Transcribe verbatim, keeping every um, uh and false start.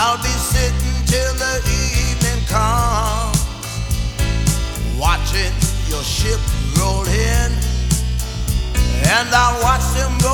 I'll be sitting till the evening comes, watching your ship roll in, and I'll watch